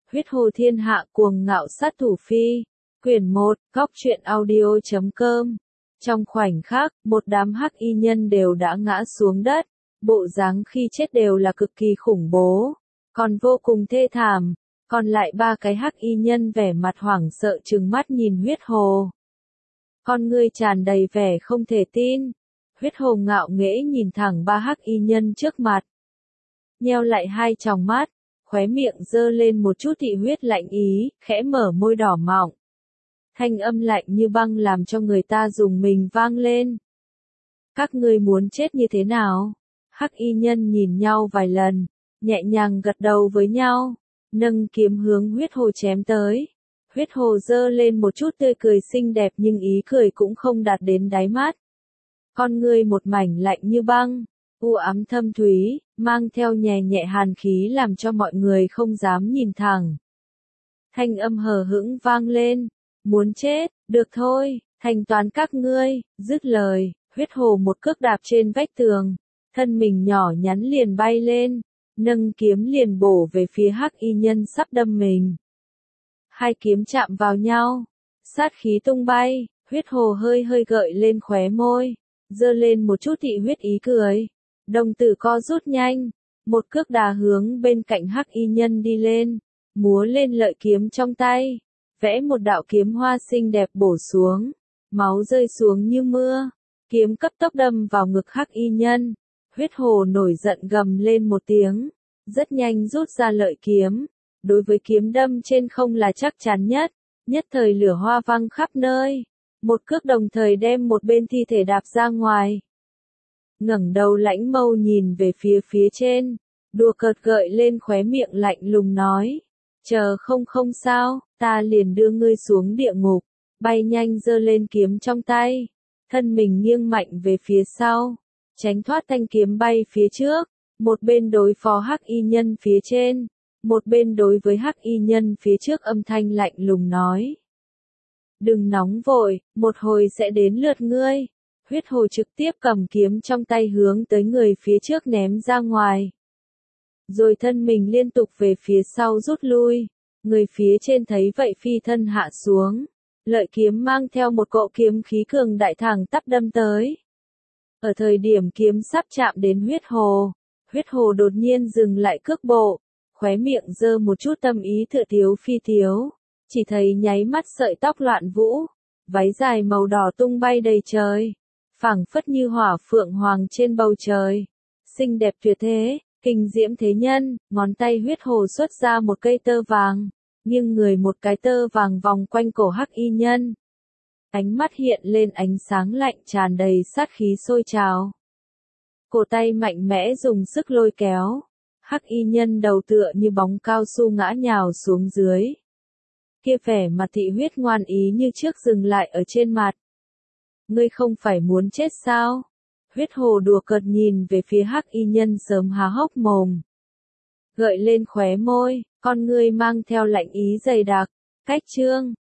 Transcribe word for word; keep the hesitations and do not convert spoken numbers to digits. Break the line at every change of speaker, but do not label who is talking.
Huyết hồ thiên hạ cuồng ngạo sát thủ phi. Quyển một, góc truyện audio chấm com. Trong khoảnh khắc, một đám hắc y nhân đều đã ngã xuống đất. Bộ dáng khi chết đều là cực kỳ khủng bố. Còn vô cùng thê thảm. Còn lại ba cái hắc y nhân vẻ mặt hoảng sợ trừng mắt nhìn huyết hồ. Con ngươi tràn đầy vẻ không thể tin. Huyết hồ ngạo nghễ nhìn thẳng ba hắc y nhân trước mặt. Nheo lại hai tròng mắt, khóe miệng dơ lên một chút thị huyết lạnh ý, khẽ mở môi đỏ mọng. Thanh âm lạnh như băng làm cho người ta dùng mình vang lên. Các ngươi muốn chết như thế nào? Hắc y nhân nhìn nhau vài lần, nhẹ nhàng gật đầu với nhau, nâng kiếm hướng huyết hồ chém tới. Huyết hồ dơ lên một chút tươi cười xinh đẹp nhưng ý cười cũng không đạt đến đáy mắt. Con ngươi một mảnh lạnh như băng, u ám thâm thúy, mang theo nhẹ nhẹ hàn khí làm cho mọi người không dám nhìn thẳng. Thanh âm hờ hững vang lên, muốn chết, được thôi, thanh toán các ngươi, dứt lời, huyết hồ một cước đạp trên vách tường, thân mình nhỏ nhắn liền bay lên, nâng kiếm liền bổ về phía hắc y nhân sắp đâm mình. Hai kiếm chạm vào nhau, sát khí tung bay, huyết hồ hơi hơi gợi lên khóe môi, giơ lên một chút thị huyết ý cười. Đồng tử co rút nhanh, một cước đá hướng bên cạnh hắc y nhân đi lên, múa lên lợi kiếm trong tay, vẽ một đạo kiếm hoa xinh đẹp bổ xuống, máu rơi xuống như mưa, kiếm cấp tốc đâm vào ngực hắc y nhân. Huyết hồ nổi giận gầm lên một tiếng, rất nhanh rút ra lợi kiếm, đối với kiếm đâm trên không là chắc chắn nhất, nhất thời lửa hoa văng khắp nơi, một cước đồng thời đem một bên thi thể đạp ra ngoài. Ngẩng đầu lãnh mâu nhìn về phía phía trên, đùa cợt gợi lên khóe miệng lạnh lùng nói, chờ không không sao, ta liền đưa ngươi xuống địa ngục, bay nhanh giơ lên kiếm trong tay, thân mình nghiêng mạnh về phía sau, tránh thoát thanh kiếm bay phía trước, một bên đối phó hắc y nhân phía trên, một bên đối với hắc y nhân phía trước âm thanh lạnh lùng nói. Đừng nóng vội, một hồi sẽ đến lượt ngươi. Huyết hồ trực tiếp cầm kiếm trong tay hướng tới người phía trước ném ra ngoài. Rồi thân mình liên tục về phía sau rút lui. Người phía trên thấy vậy phi thân hạ xuống. Lợi kiếm mang theo một cỗ kiếm khí cường đại thẳng tắp đâm tới. Ở thời điểm kiếm sắp chạm đến huyết hồ, huyết hồ đột nhiên dừng lại cước bộ, khóe miệng giơ một chút tâm ý thừa thiếu phi thiếu. Chỉ thấy nháy mắt sợi tóc loạn vũ, váy dài màu đỏ tung bay đầy trời. Phảng phất như hỏa phượng hoàng trên bầu trời, xinh đẹp tuyệt thế, kinh diễm thế nhân, ngón tay huyết hồ xuất ra một cây tơ vàng, nghiêng người một cái tơ vàng vòng quanh cổ hắc y nhân. Ánh mắt hiện lên ánh sáng lạnh tràn đầy sát khí sôi trào. Cổ tay mạnh mẽ dùng sức lôi kéo, hắc y nhân đầu tựa như bóng cao su ngã nhào xuống dưới. Kia vẻ mặt thị huyết ngoan ý như trước dừng lại ở trên mặt. Ngươi không phải muốn chết sao? Huyết hồ đùa cợt nhìn về phía hắc y nhân sớm há hốc mồm. Gợi lên khóe môi, con ngươi mang theo lạnh ý dày đặc, cách chương.